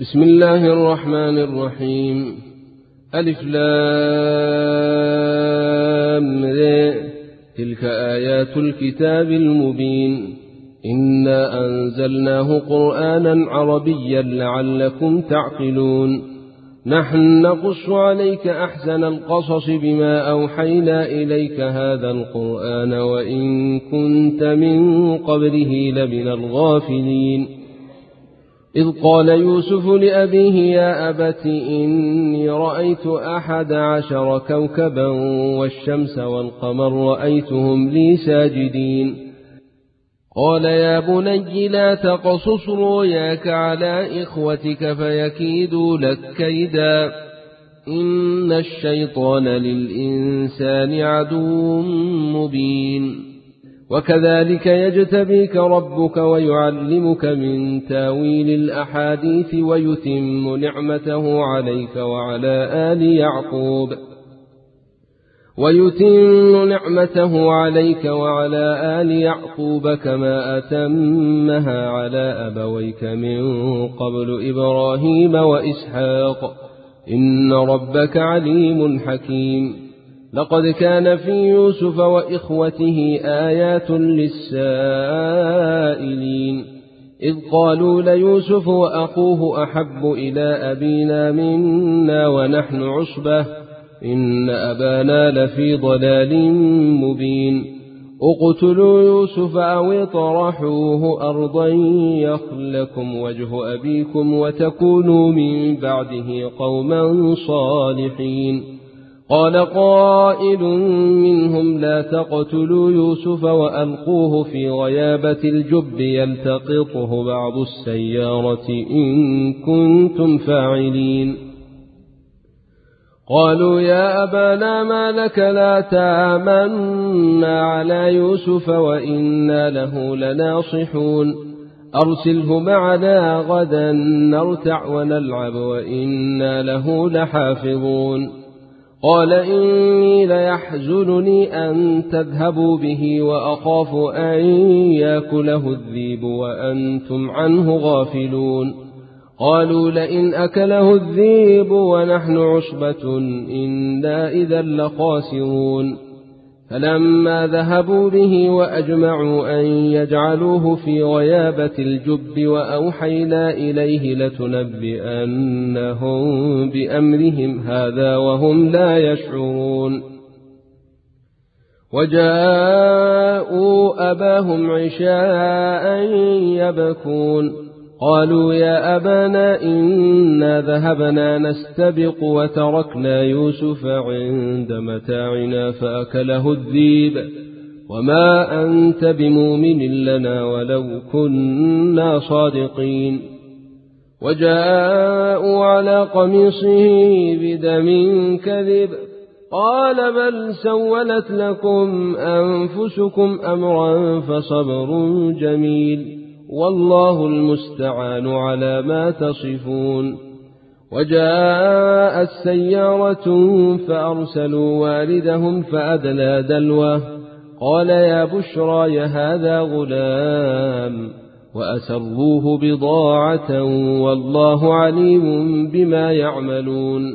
بسم الله الرحمن الرحيم. ألف لام ر. تلك آيات الكتاب المبين. إنا أنزلناه قرآنا عربيا لعلكم تعقلون. نحن نقص عليك أحسن القصص بما أوحينا إليك هذا القرآن وإن كنت من قبله لمن الغافلين. إذ قال يوسف لأبيه يا أبت إني رأيت 11 كوكبا والشمس والقمر رأيتهم لي ساجدين. قال يا بني لا تقصص رؤياك على إخوتك فيكيدوا لك كيدا إن الشيطان للإنسان عدو مبين. وكذلك يجتبيك ربك ويعلمك من تاويل الأحاديث ويتم نعمته عليك وعلى آل يعقوب كما أتمها على أبويك من قبل إبراهيم وإسحاق إن ربك عليم حكيم. لقد كان في يوسف وإخوته آيات للسائلين إذ قالوا ليوسف وأخوه أحب إلى أبينا منا ونحن عصبة إن أبانا لفي ضلال مبين. اقتلوا يوسف أو اطرحوه أرضا يخل لكم وجه أبيكم وتكونوا من بعده قوما صالحين. قال قائل منهم لا تقتلوا يوسف وألقوه في غيابة الجب يلتقطه بعض السيارة إن كنتم فاعلين. قالوا يا أبانا ما لك لا تأمنا على يوسف وإنا له لناصحون أرسله معنا غدا نرتع ونلعب وإنا له لحافظون. قال إني ليحزنني أن تذهبوا به وأخاف أن يأكله الذئب وأنتم عنه غافلون. قالوا لئن أكله الذئب ونحن عصبة إنا إذا لخاسرون. فلما ذهبوا به وأجمعوا أن يجعلوه في غيابة الجب وأوحينا إليه لتنبئنهم بأمرهم هذا وهم لا يشعرون. وجاءوا أباهم عشاء يبكون. قالوا يا أبانا إنا ذهبنا نستبق وتركنا يوسف عند متاعنا فأكله الذئب وما أنت بمؤمن لنا ولو كنا صادقين. وجاءوا على قميصه بدم كذب قال بل سولت لكم أنفسكم أمرا فصبر جميل والله المستعان على ما تصفون. وجاءت سيارة فأرسلوا واردهم فأدلى دلوه قال يا بشرى هذا غلام وأسروه بضاعة والله عليم بما يعملون.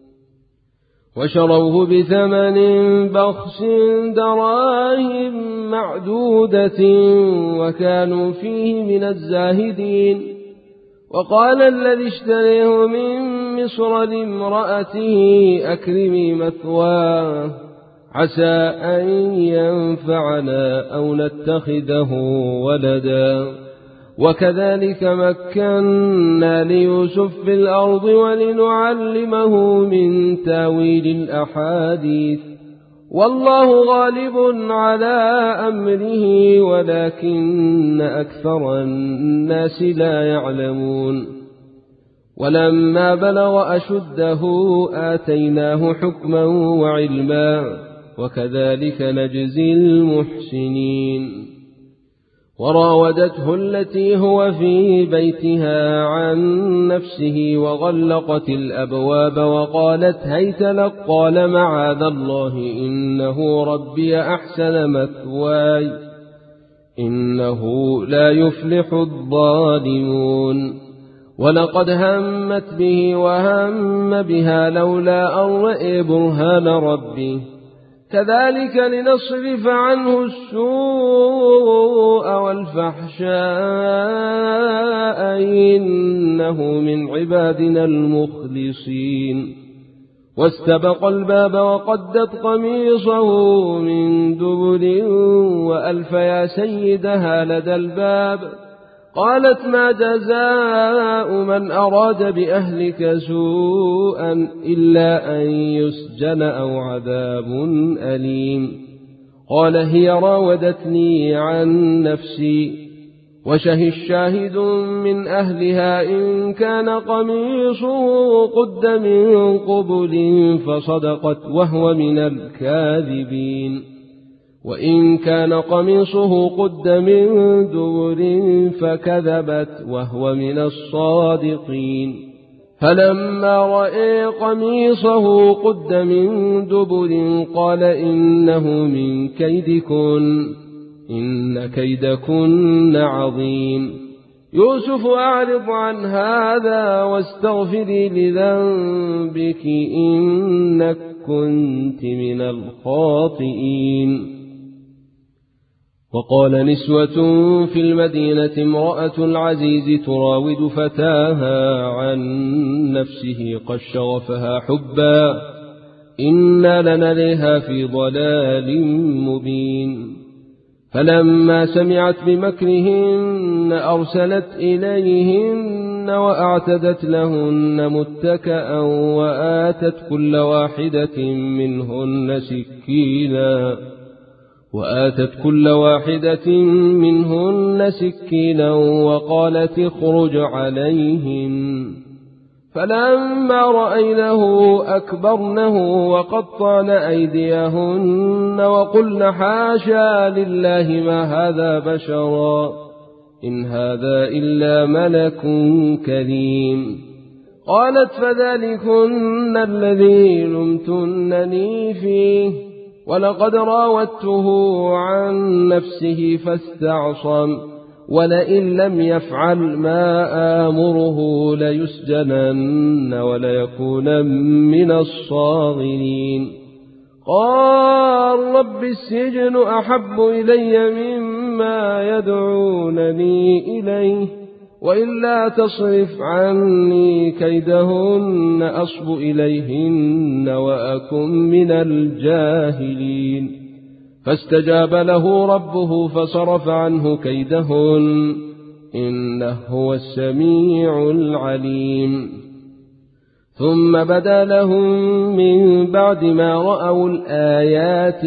وشروه بثمن بخس دراهم معدودة وكانوا فيه من الزاهدين. وقال الذي اشتريه من مصر لامرأته أكرمي مثواه عسى أن ينفعنا أو نتخذه ولدا. وكذلك مكنا ليوسف في الأرض ولنعلمه من تاويل الأحاديث والله غالب على أمره ولكن أكثر الناس لا يعلمون. ولما بلغ أشده آتيناه حكما وعلما وكذلك نجزي المحسنين. وراودته التي هو في بيتها عن نفسه وغلقت الأبواب وقالت هيت لك قال معاذ الله إنه ربي أحسن مثواي إنه لا يفلح الظالمون. ولقد همت به وهم بها لولا أن رأى برهان ربه كذلك لنصرف عنه السوء والفحشاء إنه من عبادنا المخلصين واستبق الباب وقدت قميصه من دبر وألف يا سيدها لدى الباب قالت ما جزاء من أراد بأهلك سوءا إلا أن يسجن أو عذاب أليم قال هي راودتني عن نفسي وشهد شاهد من أهلها إن كان قميصه قد من قبل فصدقت وهو من الكاذبين وإن كان قميصه قد من دبر فكذبت وهو من الصادقين فلما رأى قميصه قد من دبر قال إنه من كيدكن إن كيدكن عظيم يوسف أعرض عن هذا واستغفري لذنبك إنك كنت من الخاطئين وقال نسوة في المدينة امرأة العزيز تراود فتاها عن نفسه قد شغفها حبا إنا لنريها في ضلال مبين فلما سمعت بمكرهن أرسلت إليهن وأعتدت لهن متكأ وآتت كل واحدة منهن سكينا وقالت اخرج عليهم فلما رأينه أكبرنه وقطعن أيديهن وقلن حاشا لله ما هذا بشرا إن هذا إلا ملك كريم قالت فذلكن الذي لمتنني فيه ولقد راودته عن نفسه فاستعصم ولئن لم يفعل ما آمره ليسجنن وليكون من الصاغرين قال رب السجن أحب إلي مما يدعونني إليه وإلا تصرف عني كيدهن أصب إليهن وأكن من الجاهلين فاستجاب له ربه فصرف عنه كيدهن إنه هو السميع العليم ثم بدا لهم من بعد ما رأوا الآيات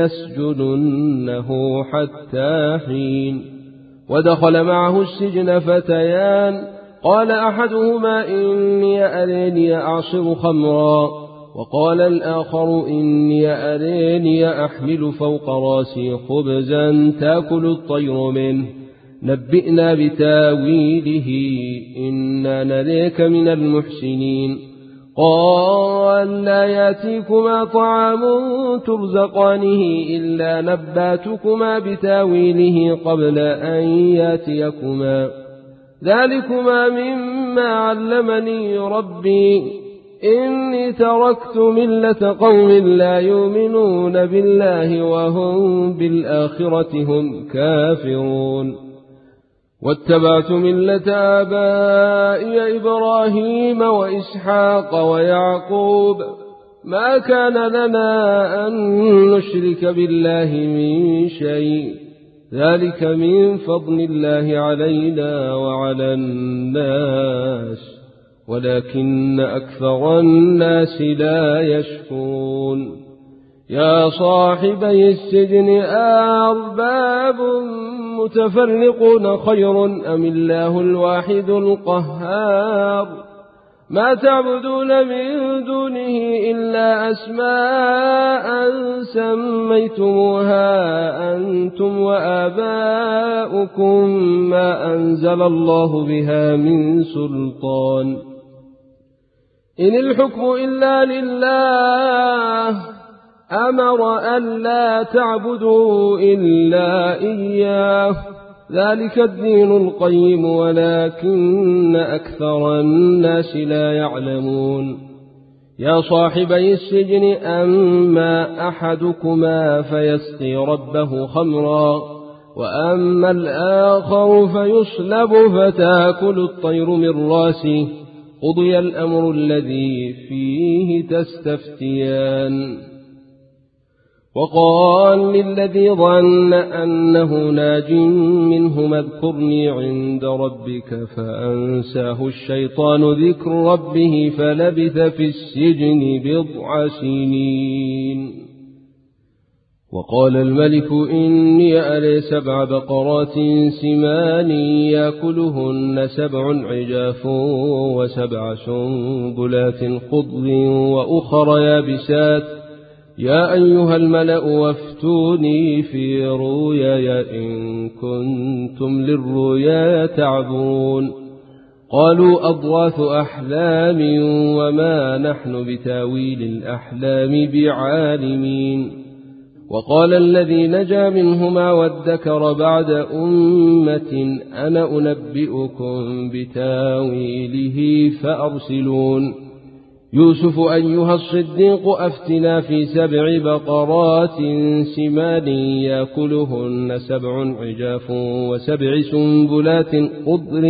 ليسجننه حتى حين ودخل معه السجن فتيان قال أحدهما إني أريني أعصر خمرا وقال الآخر إني أريني أحمل فوق راسي خبزا تأكل الطير منه نبئنا بتاويله إنا نريك من المحسنين قال لا يأتيكما طعام ترزقانه إلا نباتكما بتاويله قبل أن يأتيكما ذلكما مما علمني ربي إني تركت ملة قوم لا يؤمنون بالله وهم بالآخرة هم كافرون واتبعت ملة آبائي إبراهيم وإسحاق ويعقوب ما كان لنا أن نشرك بالله من شيء ذلك من فضل الله علينا وعلى الناس ولكن أكثر الناس لا يشكرون يا صاحبي السجن أرباب متفرقون خير أم الله الواحد القهار ما تعبدون من دونه إلا أسماء سميتموها أنتم وآباؤكم ما أنزل الله بها من سلطان إن الحكم إلا لله أمر أن لا تعبدوا إلا إياه ذلك الدين القيم ولكن أكثر الناس لا يعلمون يا صاحبي السجن أما أحدكما فيسقي ربه خمرا وأما الآخر فيصلب فتأكل الطير من راسه قضي الأمر الذي فيه تستفتيان وقال للذي ظن أنه ناج منهما اذكرني عند ربك فأنساه الشيطان ذكر ربه فلبث في السجن 9 سنين وقال الملك إني أرى 7 بقرات سمان يأكلهن 7 عجاف و7 سنبلات خضر وأخر يابسات يا أيها الملأ وافتوني في رؤياي إن كنتم للرؤيا تعبرون قالوا أضغاث أحلام وما نحن بتاويل الأحلام بعالمين وقال الذي نجا منهما وادكر بعد أمة أنا أنبئكم بتاويله فأرسلون يوسف أيها الصديق أفتنا في 7 بقرات سمان يأكلهن 7 عجاف و7 سنبلات خضر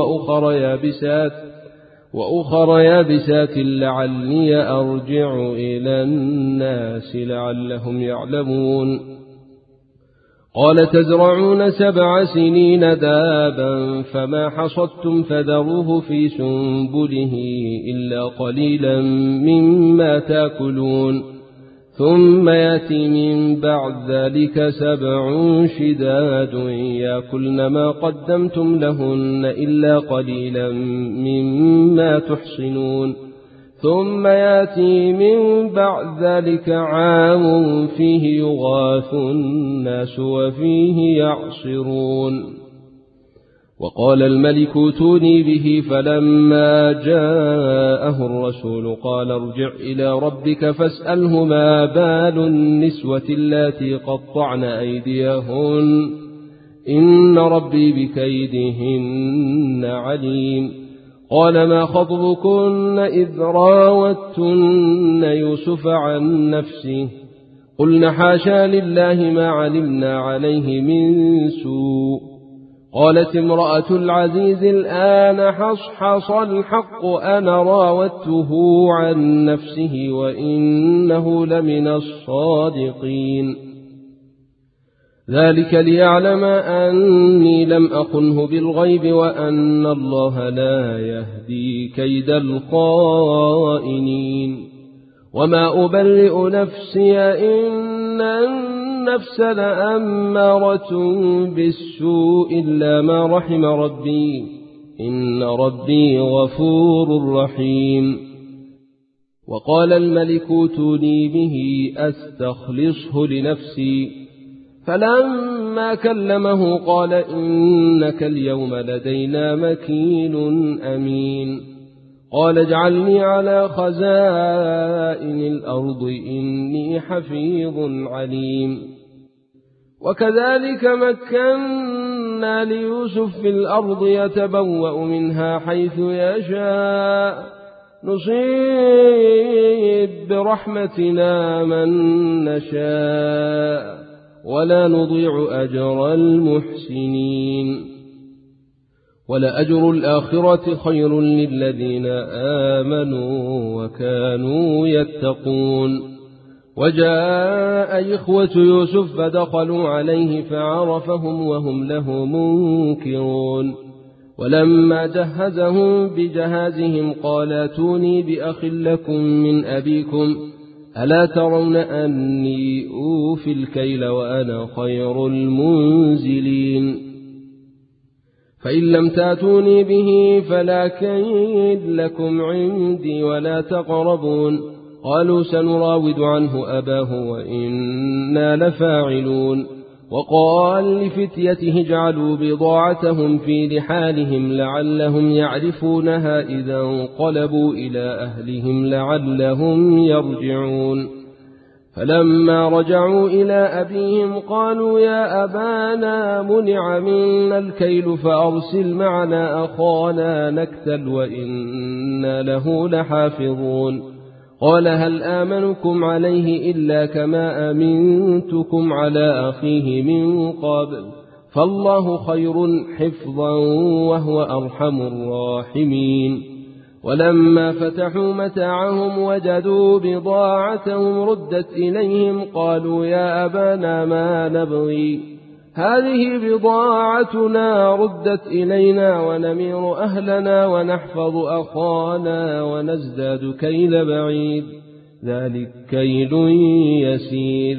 وأخر يابسات لعلي أرجع إلى الناس لعلهم يعلمون قال تزرعون 7 سنين دابا فما حصدتم فذروه في سنبله إلا قليلا مما تأكلون ثم يأتي من بعد ذلك 7 شداد يأكلن ما قدمتم لهن إلا قليلا مما تحصنون ثم يأتي من بعد ذلك عام فيه يغاث الناس وفيه يعصرون وقال الملك ائتوني به فلما جاءه الرسول قال ارجع إلى ربك فاسأله ما بال النسوة اللاتي قطعن أيديهن إن ربي بكيدهن عليم قال ما خطبكن إذ راوتن يوسف عن نفسه قلن حاشا لله ما علمنا عليه من سوء قالت امرأة العزيز الآن حصحص الحق أنا راودته عن نفسه وإنه لمن الصادقين ذلك ليعلم أني لم أخنه بالغيب وأن الله لا يهدي كيد الخائنين وما أبرئ نفسي إن النفس لأمارة بالسوء إلا ما رحم ربي إن ربي غفور رحيم وقال الملك ائتوني به أستخلصه لنفسي فلما كلمه قال إنك اليوم لدينا مكين أمين قال اجعلني على خزائن الأرض إني حفيظ عليم وكذلك مكنا ليوسف في الأرض يتبوأ منها حيث يشاء نصيب برحمتنا من نشاء ولا نضيع أجر المحسنين ولأجر الآخرة خير للذين آمنوا وكانوا يتقون وجاء إخوة يوسف فدخلوا عليه فعرفهم وهم له منكرون ولما جهزهم بجهازهم قال ائتوني بأخ لكم من أبيكم ألا ترون أني أوفي الكيل وأنا خير المنزلين فإن لم تأتوني به فلا كيد لكم عندي ولا تقربون قالوا سنراود عنه أباه وإنا لفاعلون وقال لفتيته اجعلوا بضاعتهم في رحالهم لعلهم يعرفونها إذا انقلبوا إلى أهلهم لعلهم يرجعون فلما رجعوا إلى أبيهم قالوا يا أبانا منع منا الكيل فأرسل معنا أخانا نكتل وإنا له لحافظون. قال هل آمنكم عليه إلا كما أمنتكم على أخيه من قبل فالله خير حفظا وهو أرحم الراحمين. ولما فتحوا متاعهم وجدوا بضاعتهم ردت إليهم قالوا يا أبانا ما نبغي هذه بضاعتنا ردت إلينا ونمير أهلنا ونحفظ أخانا ونزداد كيل بعيد ذلك كيل يسير.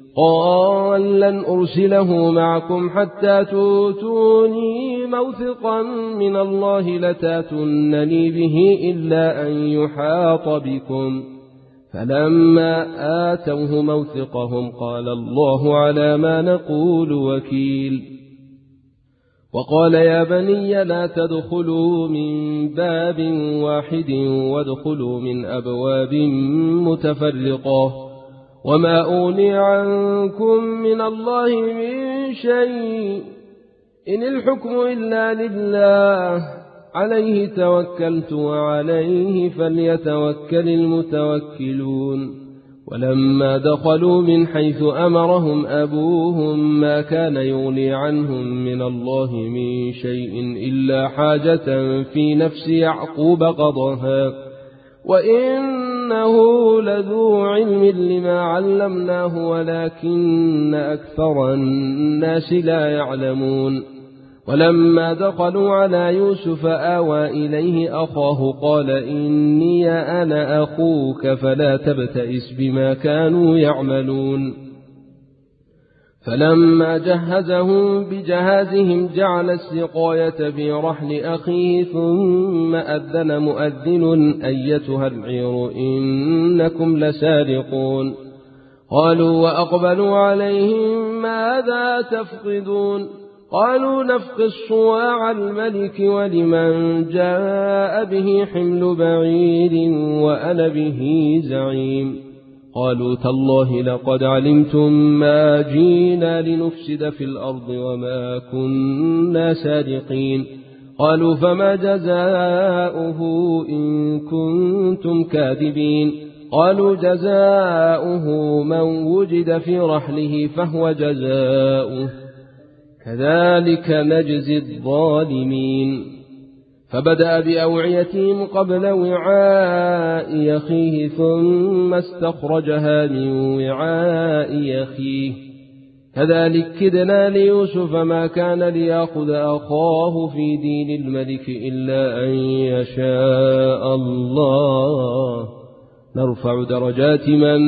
قال لن أرسله معكم حتى تؤتوني موثقا من الله لتاتونني به إلا أن يحاط بكم. فلما آتوه موثقهم قال الله على ما نقول وكيل. وقال يا بني لا تدخلوا من باب واحد وادخلوا من أبواب متفرقة وما أغني عنكم من الله من شيء إن الحكم إلا لله عليه توكلت وعليه فليتوكل المتوكلون. ولما دخلوا من حيث أمرهم أبوهم ما كان يغني عنهم من الله من شيء إلا حاجة في نفس يعقوب قضاها وإنه لذو علم لما علمناه ولكن أكثر الناس لا يعلمون. ولما دخلوا على يوسف آوى إليه أخاه قال إني أنا أخوك فلا تبتئس بما كانوا يعملون. فلما جهزهم بجهازهم جعل السقاية في رحل أخيه ثم أذن مؤذن أيتها العير إنكم لسارقون. قالوا وأقبلوا عليهم ماذا تفقدون قالوا نفقد صواع الملك ولمن جاء به حمل بعير وأنا به زعيم. قالوا تالله لقد علمتم ما جينا لنفسد في الأرض وما كنا سارقين. قالوا فما جزاؤه إن كنتم كاذبين. قالوا جزاؤه من وجد في رحله فهو جزاؤه كذلك نجزي الظالمين. فبدأ بأوعيتهم قبل وعاء أخيه ثم استخرجها من وعاء أخيه كذلك كدنا ليوسف ما كان ليأخذ أخاه في دين الملك إلا أن يشاء الله نرفع درجات من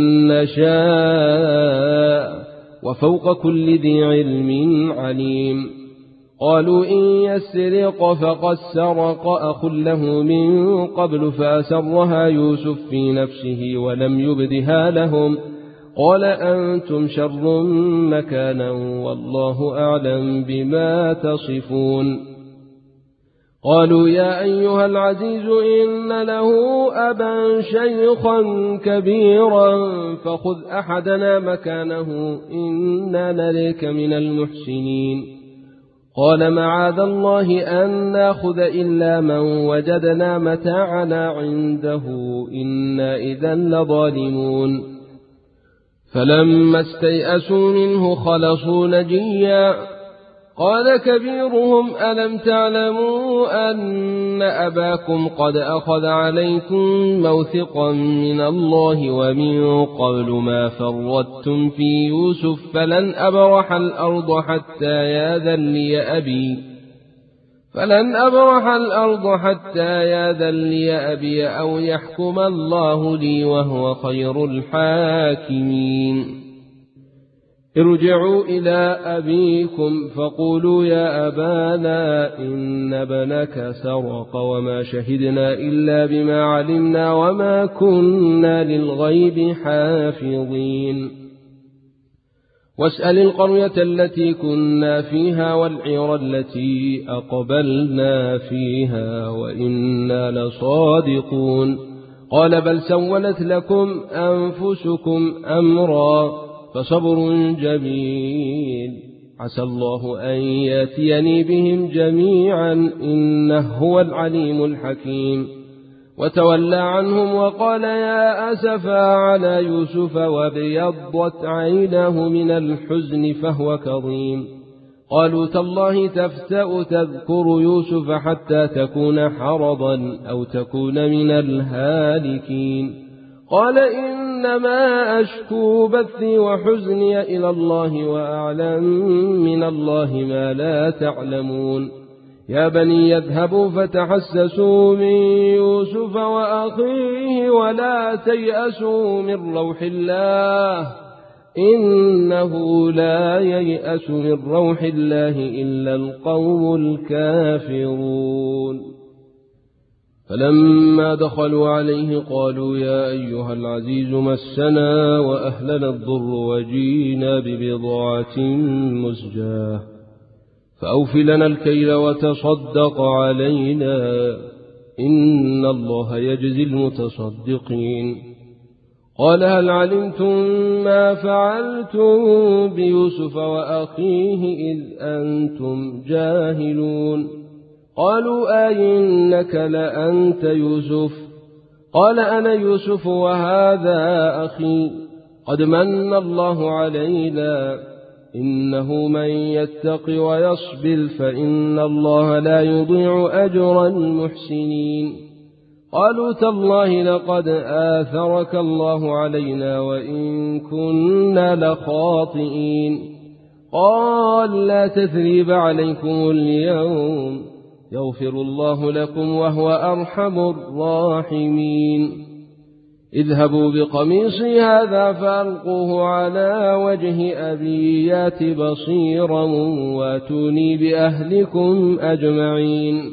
نشاء وفوق كل ذي علم عليم. قالوا إن يسرق فقد سرق أخ له من قبل فأسرها يوسف في نفسه ولم يبدها لهم قال أنتم شر مكانا والله أعلم بما تصفون. قالوا يا أيها العزيز إن له أبا شيخا كبيرا فخذ أحدنا مكانه إنا نريك من المحسنين. قال معاذ الله أن ناخذ إلا من وجدنا متاعنا عنده إنا إذا لظالمون. فلما استيئسوا منه خلصوا نجيا قال كبيرهم ألم تعلموا أن أباكم قد أخذ عليكم موثقا من الله ومن قبل ما فرطتم في يوسف فلن أبرح الأرض حتى ياذن لي أبي أو يحكم الله لي وهو خير الحاكمين. ارجعوا إلى أبيكم فقولوا يا أبانا إن ابنك سرق وما شهدنا إلا بما علمنا وما كنا للغيب حافظين. واسأل القرية التي كنا فيها والعير التي أقبلنا فيها وإنا لصادقون. قال بل سولت لكم أنفسكم أمرا فصبر جميل عسى الله أن يأتيني بهم جميعا إنه هو العليم الحكيم. وتولى عنهم وقال يا أسفا على يوسف وابيضت عيناه من الحزن فهو كظيم. قالوا تالله تفتأ تذكر يوسف حتى تكون حرضا أو تكون من الهالكين. قال إنما أشكو بثي وحزني إلى الله وأعلم من الله ما لا تعلمون. يا بني يذهبوا فتحسسوا من يوسف وأخيه ولا تيأسوا من روح الله إنه لا ييأس من روح الله إلا القوم الكافرون. فلما دخلوا عليه قالوا يا أيها العزيز مسنا وأهلنا الضر وجينا ببضاعة مزجاة فأوف لنا الكيل وتصدق علينا إن الله يجزي المتصدقين. قال هل علمتم ما فعلتم بيوسف وأخيه إذ أنتم جاهلون. قالوا أئنك لأنت يوسف؟ قال أنا يوسف وهذا أخي قد من الله علينا إنه من يتق ويصبر فإن الله لا يضيع أجر المحسنين. قالوا تالله لقد آثرك الله علينا وإن كنا لخاطئين. قال لا تثريب عليكم اليوم يغفر الله لكم وهو أرحم الراحمين. اذهبوا بقميصي هذا فألقوه على وجه أبي يات بصيرا واتوني بأهلكم أجمعين.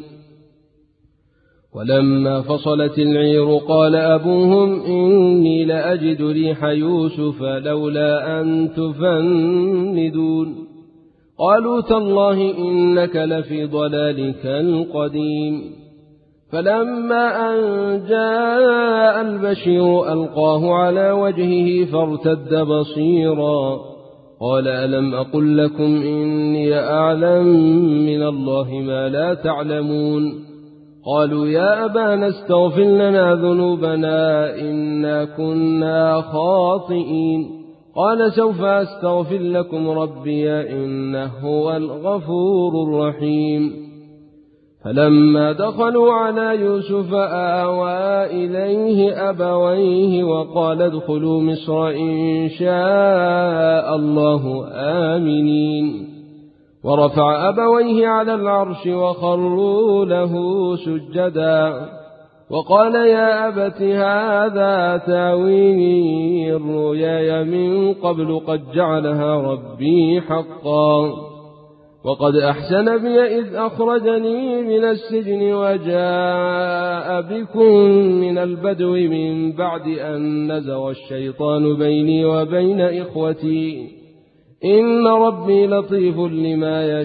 ولما فصلت العير قال أبوهم إني لأجد ريح يوسف لولا أن تفندون. قالوا تالله إنك لفي ضلالك القديم. فلما أن جاء البشير ألقاه على وجهه فارتد بصيرا قال ألم أقل لكم إني أعلم من الله ما لا تعلمون. قالوا يا أبانا استغفر لنا ذنوبنا إنا كنا خاطئين. قال سوف أستغفر لكم ربي إنه هو الغفور الرحيم. فلما دخلوا على يوسف آوى إليه أبويه وقال ادخلوا مصر إن شاء الله آمنين. ورفع أبويه على العرش وخروا له سجدا وقال يا أبت هذا تاويل رؤياي من قبل قد جعلها ربي حقا وقد أحسن بي إذ أخرجني من السجن وجاء بكم من البدو من بعد أن نزغ الشيطان بيني وبين إخوتي إن ربي لطيف لما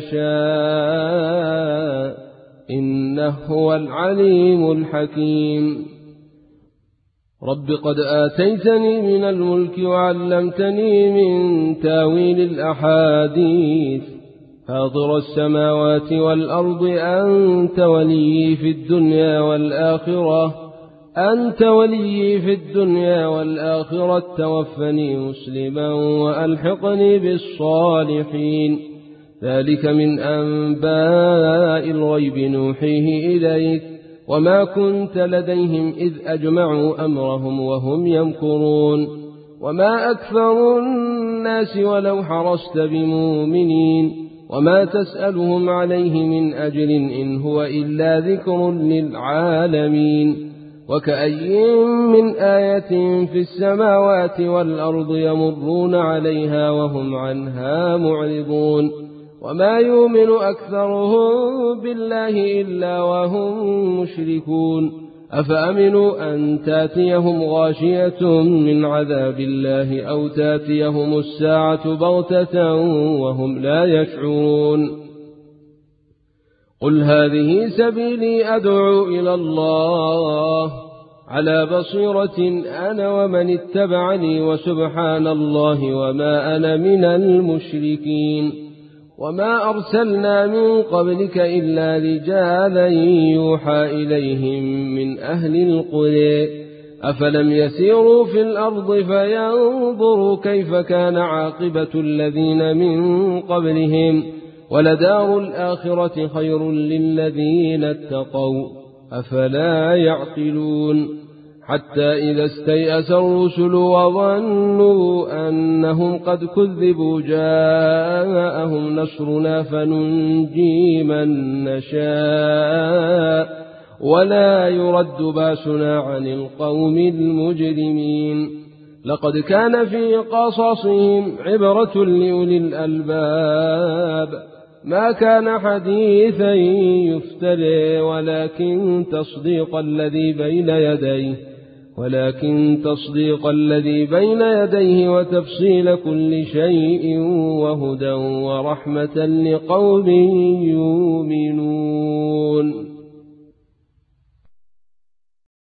يشاء إنه هو العليم الحكيم. رب قد آتيتني من الملك وعلمتني من تاويل الأحاديث فاطر السماوات والأرض أنت ولي في الدنيا والآخرة توفني مسلما وألحقني بالصالحين. ذلك من أنباء الغيب نوحيه إليك وما كنت لديهم إذ أجمعوا أمرهم وهم يمكرون وما أكثر الناس ولو حرصت بمؤمنين وما تسألهم عليه من أجر إن هو إلا ذكر للعالمين. وكأي من آية في السماوات والأرض يمرون عليها وهم عنها معرضون وما يؤمن أكثرهم بالله إلا وهم مشركون. أفأمنوا أن تاتيهم غاشية من عذاب الله أو تاتيهم الساعة بغتة وهم لا يشعرون. قل هذه سبيلي أدعو إلى الله على بصيرة أنا ومن اتبعني وسبحان الله وما أنا من المشركين. وما أرسلنا من قبلك إلا رجالا يوحى إليهم من أهل القرى أفلم يسيروا في الأرض فينظروا كيف كان عاقبة الذين من قبلهم ولدار الآخرة خير للذين اتقوا أفلا يعقلون. حتى إذا استيأس الرسل وظنوا أنهم قد كذبوا جاءهم نصرنا فننجي من نشاء ولا يرد باسنا عن القوم المجرمين. لقد كان في قصصهم عبرة لأولي الألباب ما كان حديثا يفترى ولكن تصديق الذي بين يديه وتفصيل كل شيء وهدى ورحمة لقوم يؤمنون.